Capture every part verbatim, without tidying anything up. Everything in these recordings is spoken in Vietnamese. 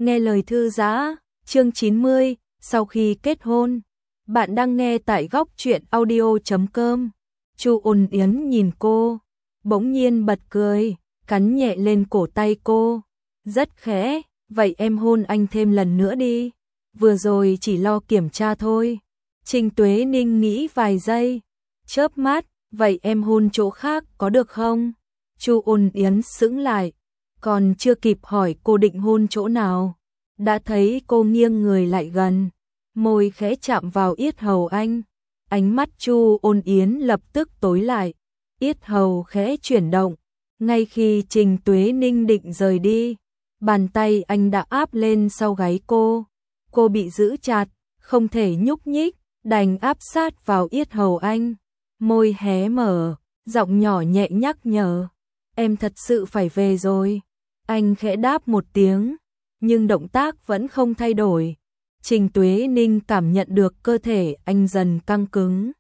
Nghe lời thư giã, chương chín mươi, sau khi kết hôn. Bạn đang nghe tại góc truyện audio chấm com. Chu Ôn Yến nhìn cô, bỗng nhiên bật cười, cắn nhẹ lên cổ tay cô. Rất khẽ, vậy em hôn anh thêm lần nữa đi. Vừa rồi chỉ lo kiểm tra thôi. Trình Tuế Ninh nghĩ vài giây, chớp mắt, vậy em hôn chỗ khác có được không? Chu Ôn Yến sững lại, còn chưa kịp hỏi cô định hôn chỗ nào, đã thấy cô nghiêng người lại gần, môi khẽ chạm vào yết hầu anh. Ánh mắt Chu Ôn Yến lập tức tối lại, yết hầu khẽ chuyển động. Ngay khi Trình Tuế Ninh định rời đi, bàn tay anh đã áp lên sau gáy cô. Cô bị giữ chặt, không thể nhúc nhích, đành áp sát vào yết hầu anh. Môi hé mở, giọng nhỏ nhẹ nhắc nhở, em thật sự phải về rồi. Anh khẽ đáp một tiếng, nhưng động tác vẫn không thay đổi. Trình Tuế Ninh cảm nhận được cơ thể anh dần căng cứng.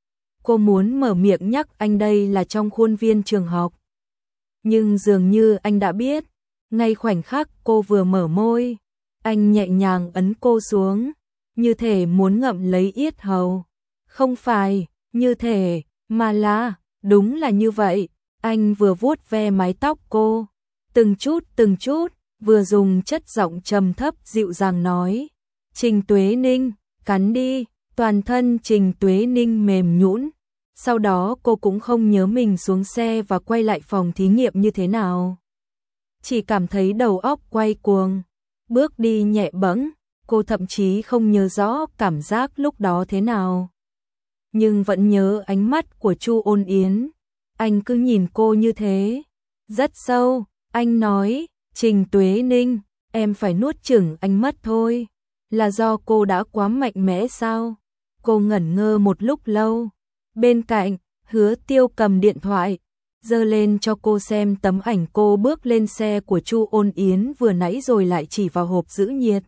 Cô muốn mở miệng nhắc anh đây là trong khuôn viên trường học. Nhưng dường như anh đã biết, ngay khoảnh khắc cô vừa mở môi, anh nhẹ nhàng ấn cô xuống, như thể muốn ngậm lấy yết hầu. Không phải, như thể, mà là, đúng là như vậy. Anh vừa vuốt ve mái tóc cô, từng chút từng chút, vừa dùng chất giọng trầm thấp dịu dàng nói, Trình Tuế Ninh, cắn đi. Toàn thân Trình Tuế Ninh mềm nhũn. Sau đó cô cũng không nhớ mình xuống xe và quay lại phòng thí nghiệm như thế nào. Chỉ cảm thấy đầu óc quay cuồng, bước đi nhẹ bẫng, cô thậm chí không nhớ rõ cảm giác lúc đó thế nào. Nhưng vẫn nhớ ánh mắt của Chu Ôn Yến, anh cứ nhìn cô như thế, rất sâu. Anh nói, Trình Tuế Ninh, em phải nuốt chửng anh mất thôi. Là do cô đã quá mạnh mẽ sao? Cô ngẩn ngơ một lúc lâu. Bên cạnh, Hứa Tiêu cầm điện thoại, giơ lên cho cô xem tấm ảnh cô bước lên xe của Chu Ôn Yến vừa nãy rồi lại chỉ vào hộp giữ nhiệt.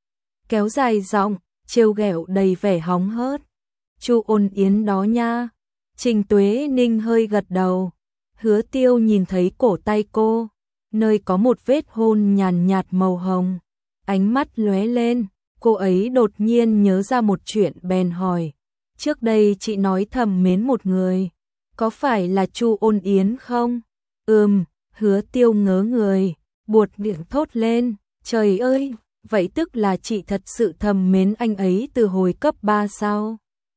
Kéo dài giọng, trêu ghẹo đầy vẻ hóng hớt. Chu Ôn Yến đó nha. Trình Tuế Ninh hơi gật đầu. Hứa Tiêu nhìn thấy cổ tay cô, nơi có một vết hôn nhàn nhạt màu hồng. Ánh mắt lóe lên, cô ấy đột nhiên nhớ ra một chuyện bèn hỏi. Trước đây chị nói thầm mến một người, có phải là Chu Ôn Yến không? Ừm, Hứa Tiêu ngớ người, buột miệng thốt lên, trời ơi, vậy tức là chị thật sự thầm mến anh ấy từ hồi cấp ba sao?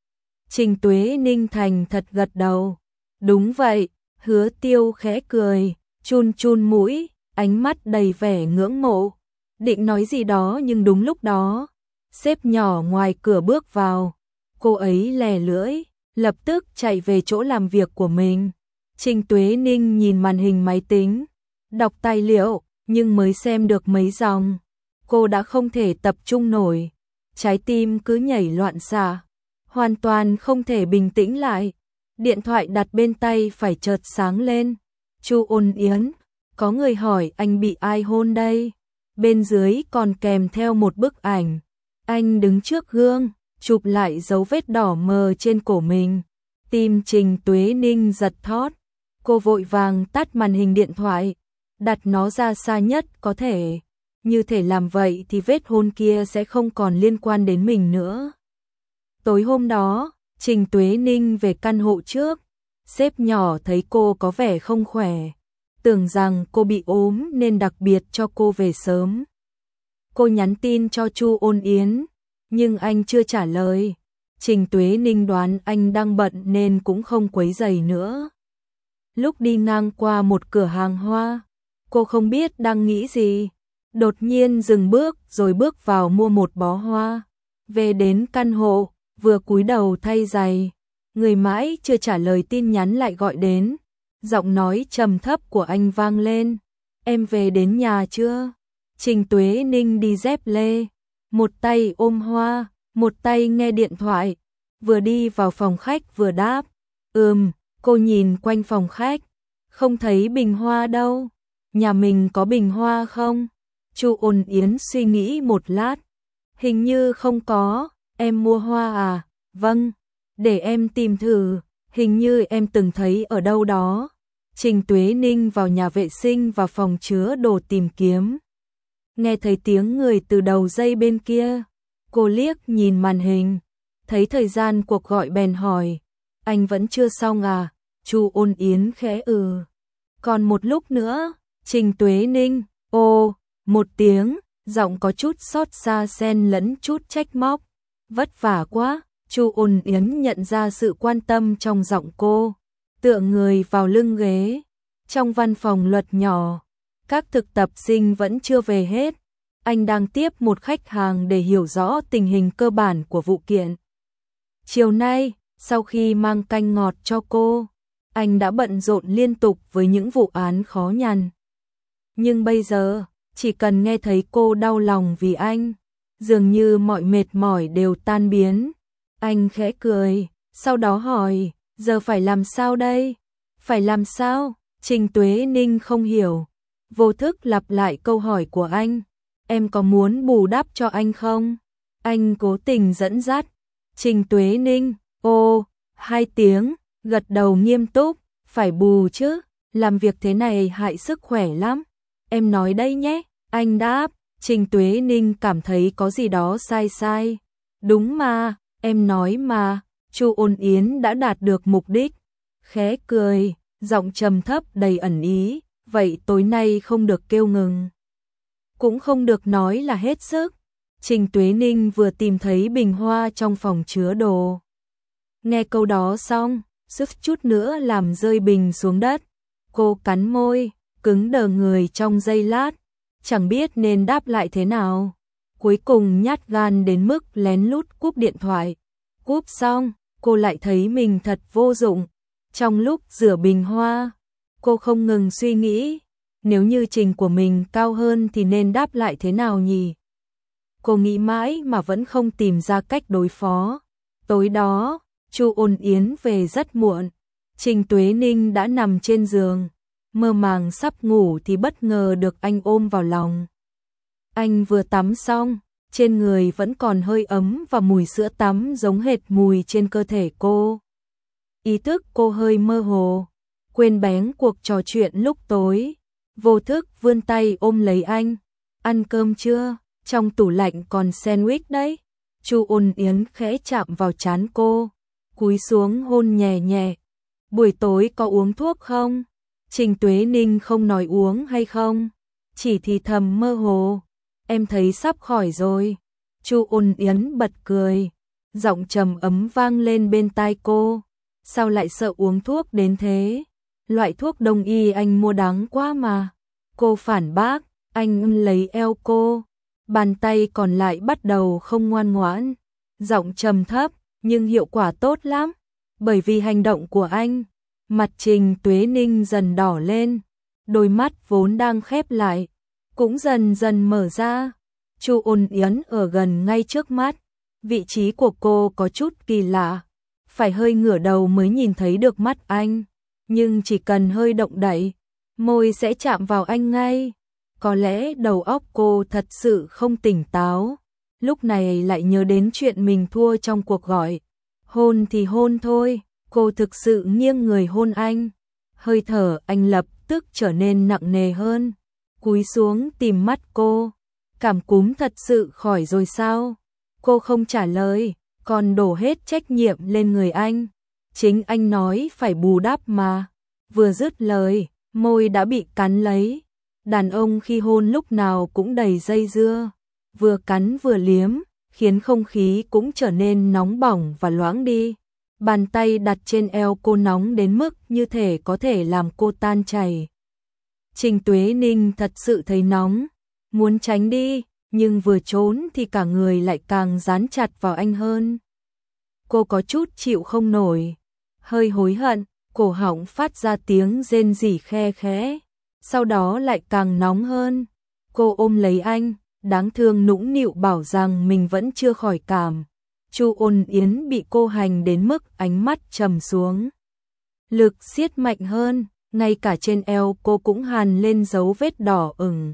Trình Tuế Ninh thành thật gật đầu. Đúng vậy. Hứa Tiêu khẽ cười, chun chun mũi, ánh mắt đầy vẻ ngưỡng mộ. Định nói gì đó nhưng đúng lúc đó, sếp nhỏ ngoài cửa bước vào. Cô ấy lè lưỡi, lập tức chạy về chỗ làm việc của mình. Trình Tuế Ninh nhìn màn hình máy tính, đọc tài liệu, nhưng mới xem được mấy dòng. Cô đã không thể tập trung nổi, trái tim cứ nhảy loạn xạ, hoàn toàn không thể bình tĩnh lại. Điện thoại đặt bên tay phải chợt sáng lên. Chu Ôn Yến, có người hỏi anh bị ai hôn đây? Bên dưới còn kèm theo một bức ảnh. Anh đứng trước gương, chụp lại dấu vết đỏ mờ trên cổ mình. Tim Trình Tuế Ninh giật thót. Cô vội vàng tắt màn hình điện thoại, đặt nó ra xa nhất có thể. Như thể làm vậy thì vết hôn kia sẽ không còn liên quan đến mình nữa. Tối hôm đó, Trình Tuế Ninh về căn hộ trước. Sếp nhỏ thấy cô có vẻ không khỏe, tưởng rằng cô bị ốm nên đặc biệt cho cô về sớm. Cô nhắn tin cho Chu Ôn Yến, nhưng anh chưa trả lời. Trình Tuế Ninh đoán anh đang bận nên cũng không quấy rầy nữa. Lúc đi ngang qua một cửa hàng hoa, cô không biết đang nghĩ gì, đột nhiên dừng bước rồi bước vào mua một bó hoa. Về đến căn hộ, vừa cúi đầu thay giày, người mãi chưa trả lời tin nhắn lại gọi đến. Giọng nói trầm thấp của anh vang lên, em về đến nhà chưa? Trình Tuế Ninh đi dép lê, một tay ôm hoa, một tay nghe điện thoại, vừa đi vào phòng khách vừa đáp, ừm. Cô nhìn quanh phòng khách, không thấy bình hoa đâu. Nhà mình có bình hoa không? Chu Ôn Yến suy nghĩ một lát, hình như không có. Em mua hoa à? Vâng, để em tìm thử, hình như em từng thấy ở đâu đó. Trình Tuế Ninh vào nhà vệ sinh và phòng chứa đồ tìm kiếm. Nghe thấy tiếng người từ đầu dây bên kia, cô liếc nhìn màn hình, thấy thời gian cuộc gọi bèn hỏi, anh vẫn chưa xong à? Chu Ôn Yến khẽ ừ. Còn một lúc nữa. Trình Tuế Ninh, ô, một tiếng, giọng có chút xót xa xen lẫn chút trách móc. Vất vả quá. Chu Ôn Yến nhận ra sự quan tâm trong giọng cô, tựa người vào lưng ghế. Trong văn phòng luật nhỏ, các thực tập sinh vẫn chưa về hết. Anh đang tiếp một khách hàng để hiểu rõ tình hình cơ bản của vụ kiện. Chiều nay, sau khi mang canh ngọt cho cô, anh đã bận rộn liên tục với những vụ án khó nhằn. Nhưng bây giờ, chỉ cần nghe thấy cô đau lòng vì anh, dường như mọi mệt mỏi đều tan biến. Anh khẽ cười, sau đó hỏi, giờ phải làm sao đây? Phải làm sao? Trình Tuế Ninh không hiểu, vô thức lặp lại câu hỏi của anh. Em có muốn bù đắp cho anh không? Anh cố tình dẫn dắt. Trình Tuế Ninh, ô, hai tiếng, gật đầu nghiêm túc, phải bù chứ, làm việc thế này hại sức khỏe lắm. Em nói đây nhé, anh đáp. Trình Tuế Ninh cảm thấy có gì đó sai sai. Đúng mà, em nói mà. Chu Ôn Yến đã đạt được mục đích. Khẽ cười, giọng trầm thấp đầy ẩn ý, vậy tối nay không được kêu ngừng. Cũng không được nói là hết sức. Trình Tuế Ninh vừa tìm thấy bình hoa trong phòng chứa đồ. Nghe câu đó xong, sức chút nữa làm rơi bình xuống đất. Cô cắn môi, cứng đờ người trong giây lát, chẳng biết nên đáp lại thế nào. Cuối cùng nhát gan đến mức lén lút cúp điện thoại. Cúp xong, cô lại thấy mình thật vô dụng. Trong lúc rửa bình hoa, cô không ngừng suy nghĩ, nếu như trình của mình cao hơn thì nên đáp lại thế nào nhỉ? Cô nghĩ mãi mà vẫn không tìm ra cách đối phó. Tối đó, Chu Ôn Yến về rất muộn. Trình Tuế Ninh đã nằm trên giường, mơ màng sắp ngủ thì bất ngờ được anh ôm vào lòng. Anh vừa tắm xong, trên người vẫn còn hơi ấm và mùi sữa tắm giống hệt mùi trên cơ thể cô. Ý thức cô hơi mơ hồ, quên bén cuộc trò chuyện lúc tối, vô thức vươn tay ôm lấy anh. Ăn cơm chưa? Trong tủ lạnh còn sandwich đấy. Chu Ôn Yến khẽ chạm vào trán cô, cúi xuống hôn nhẹ nhẹ. Buổi tối có uống thuốc không? Trình Tuế Ninh không nói uống hay không, chỉ thì thầm mơ hồ. Em thấy sắp khỏi rồi. Chu Ôn Yến bật cười, giọng trầm ấm vang lên bên tai cô. Sao lại sợ uống thuốc đến thế? Loại thuốc đông y anh mua đáng quá mà. Cô phản bác. Anh lấy eo cô, bàn tay còn lại bắt đầu không ngoan ngoãn. Giọng trầm thấp, nhưng hiệu quả tốt lắm. Bởi vì hành động của anh, mặt Trình Tuế Ninh dần đỏ lên, đôi mắt vốn đang khép lại, cũng dần dần mở ra. Chu Ôn Yến ở gần ngay trước mắt, vị trí của cô có chút kỳ lạ, phải hơi ngửa đầu mới nhìn thấy được mắt anh, nhưng chỉ cần hơi động đậy, môi sẽ chạm vào anh ngay. Có lẽ đầu óc cô thật sự không tỉnh táo, lúc này lại nhớ đến chuyện mình thua trong cuộc gọi. Hôn thì hôn thôi, cô thực sự nghiêng người hôn anh. Hơi thở anh lập tức trở nên nặng nề hơn, cúi xuống tìm mắt cô. Cảm cúm thật sự khỏi rồi sao? Cô không trả lời, còn đổ hết trách nhiệm lên người anh. Chính anh nói phải bù đắp mà. Vừa dứt lời, môi đã bị cắn lấy. Đàn ông khi hôn lúc nào cũng đầy dây dưa, vừa cắn vừa liếm, khiến không khí cũng trở nên nóng bỏng và loãng đi. Bàn tay đặt trên eo cô nóng đến mức như thể có thể làm cô tan chảy. Trình Tuế Ninh thật sự thấy nóng, muốn tránh đi, nhưng vừa trốn thì cả người lại càng dán chặt vào anh hơn. Cô có chút chịu không nổi, hơi hối hận, cổ họng phát ra tiếng rên rỉ khe khẽ. Sau đó lại càng nóng hơn. Cô ôm lấy anh, đáng thương nũng nịu bảo rằng mình vẫn chưa khỏi cảm. Chu Ôn Yến bị cô hành đến mức ánh mắt trầm xuống. Lực siết mạnh hơn, ngay cả trên eo cô cũng hằn lên dấu vết đỏ ửng.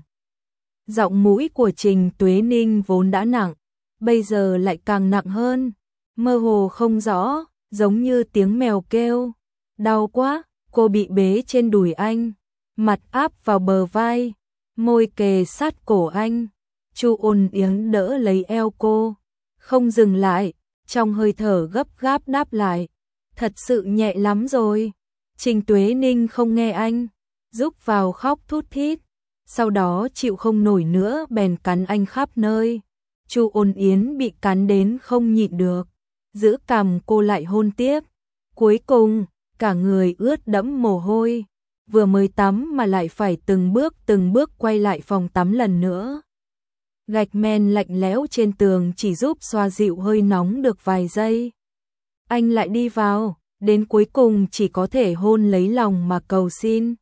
Giọng mũi của Trình Tuế Ninh vốn đã nặng, bây giờ lại càng nặng hơn, mơ hồ không rõ, giống như tiếng mèo kêu. Đau quá, cô bị bế trên đùi anh, mặt áp vào bờ vai, môi kề sát cổ anh. Chu Ôn Yến đỡ lấy eo cô, không dừng lại, trong hơi thở gấp gáp đáp lại. Thật sự nhẹ lắm rồi. Trình Tuế Ninh không nghe anh, rúc vào khóc thút thít. Sau đó chịu không nổi nữa bèn cắn anh khắp nơi. Chu Ôn Yến bị cắn đến không nhịn được, giữ cằm cô lại hôn tiếp. Cuối cùng, cả người ướt đẫm mồ hôi, vừa mới tắm mà lại phải từng bước từng bước quay lại phòng tắm lần nữa. Gạch men lạnh lẽo trên tường chỉ giúp xoa dịu hơi nóng được vài giây. Anh lại đi vào, đến cuối cùng chỉ có thể hôn lấy lòng mà cầu xin.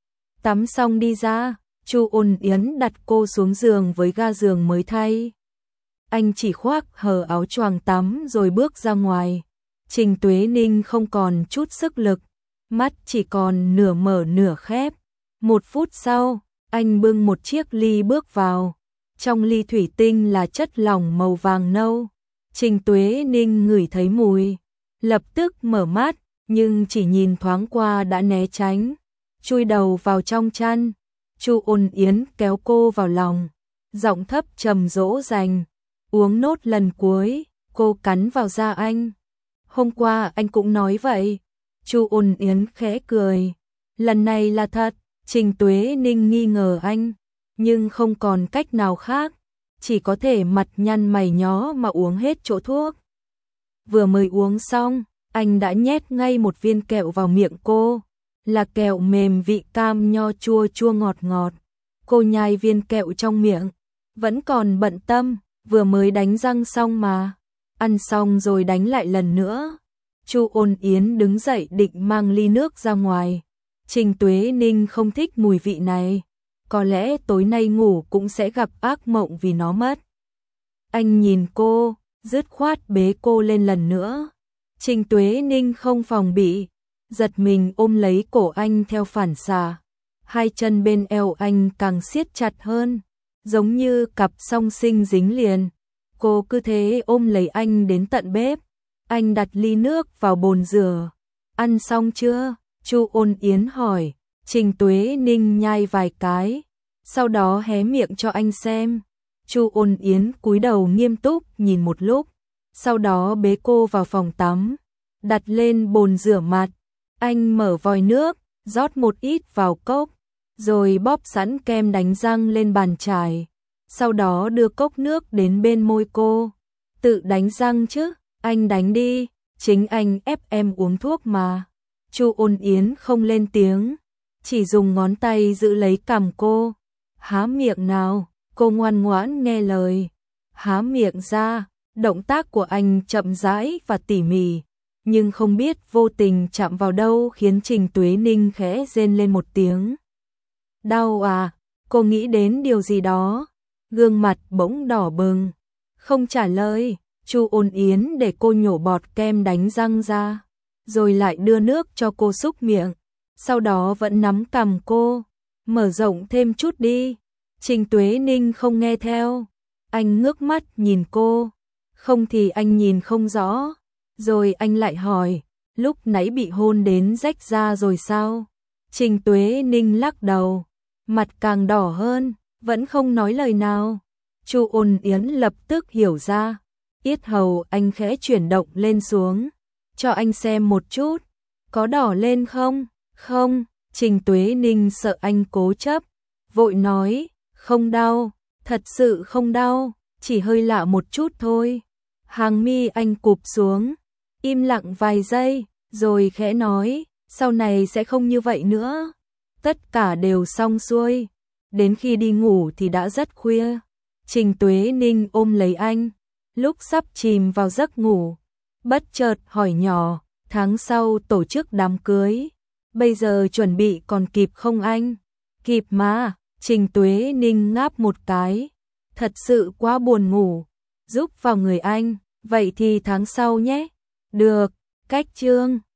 Tắm xong đi ra, Chu Ôn Yến đặt cô xuống giường với ga giường mới thay. Anh chỉ khoác hở áo choàng tắm rồi bước ra ngoài. Trình Tuế Ninh không còn chút sức lực, mắt chỉ còn nửa mở nửa khép. Một phút sau, anh bưng một chiếc ly bước vào. Trong ly thủy tinh là chất lỏng màu vàng nâu. Trình Tuế Ninh ngửi thấy mùi, lập tức mở mắt, nhưng chỉ nhìn thoáng qua đã né tránh, chui đầu vào trong chăn. Chu Ôn Yến kéo cô vào lòng, giọng thấp trầm dỗ dành, uống nốt lần cuối. Cô cắn vào da anh. Hôm qua anh cũng nói vậy. Chu Ôn Yến khẽ cười. Lần này là thật. Trình Tuế Ninh nghi ngờ anh, nhưng không còn cách nào khác, chỉ có thể mặt nhăn mày nhó mà uống hết chỗ thuốc. Vừa mới uống xong, anh đã nhét ngay một viên kẹo vào miệng cô, là kẹo mềm vị cam nho chua chua ngọt ngọt. Cô nhai viên kẹo trong miệng, vẫn còn bận tâm, vừa mới đánh răng xong mà. Ăn xong rồi đánh lại lần nữa. Chu Ôn Yến đứng dậy định mang ly nước ra ngoài. Trình Tuế Ninh không thích mùi vị này, có lẽ tối nay ngủ cũng sẽ gặp ác mộng vì nó mất. Anh nhìn cô, dứt khoát bế cô lên lần nữa. Trình Tuế Ninh không phòng bị, giật mình ôm lấy cổ anh theo phản xạ. Hai chân bên eo anh càng siết chặt hơn, giống như cặp song sinh dính liền. Cô cứ thế ôm lấy anh đến tận bếp. Anh đặt ly nước vào bồn rửa. Ăn xong chưa? Chu Ôn Yến hỏi. Trình Tuế Ninh nhai vài cái, sau đó hé miệng cho anh xem. Chu Ôn Yến cúi đầu nghiêm túc nhìn một lúc, sau đó bế cô vào phòng tắm, đặt lên bồn rửa mặt. Anh mở vòi nước, rót một ít vào cốc, rồi bóp sẵn kem đánh răng lên bàn chải. Sau đó đưa cốc nước đến bên môi cô. Tự đánh răng chứ, anh đánh đi, chính anh ép em uống thuốc mà. Chu Ôn Yến không lên tiếng, chỉ dùng ngón tay giữ lấy cằm cô. Há miệng nào, cô ngoan ngoãn nghe lời. Há miệng ra, động tác của anh chậm rãi và tỉ mỉ, nhưng không biết vô tình chạm vào đâu khiến Trình Tuế Ninh khẽ rên lên một tiếng. Đau à, cô nghĩ đến điều gì đó, gương mặt bỗng đỏ bừng, không trả lời. Chu Ôn Yến để cô nhổ bọt kem đánh răng ra, rồi lại đưa nước cho cô súc miệng, sau đó vẫn nắm cằm cô, mở rộng thêm chút đi. Trình Tuế Ninh không nghe theo, anh ngước mắt nhìn cô, không thì anh nhìn không rõ, rồi anh lại hỏi, lúc nãy bị hôn đến rách da rồi sao? Trình Tuế Ninh lắc đầu, mặt càng đỏ hơn, vẫn không nói lời nào. Chu Ôn Yến lập tức hiểu ra, yết hầu anh khẽ chuyển động lên xuống, cho anh xem một chút, có đỏ lên không? Không. Trình Tuế Ninh sợ anh cố chấp, vội nói, không đau, thật sự không đau, chỉ hơi lạ một chút thôi. Hàng mi anh cụp xuống, im lặng vài giây, rồi khẽ nói, sau này sẽ không như vậy nữa. Tất cả đều xong xuôi, đến khi đi ngủ thì đã rất khuya. Trình Tuế Ninh ôm lấy anh, lúc sắp chìm vào giấc ngủ, bất chợt hỏi nhỏ, tháng sau tổ chức đám cưới, bây giờ chuẩn bị còn kịp không anh? Kịp mà. Trình Tuế Ninh ngáp một cái, thật sự quá buồn ngủ, giúp vào người anh, vậy thì tháng sau nhé. Được, cách chương.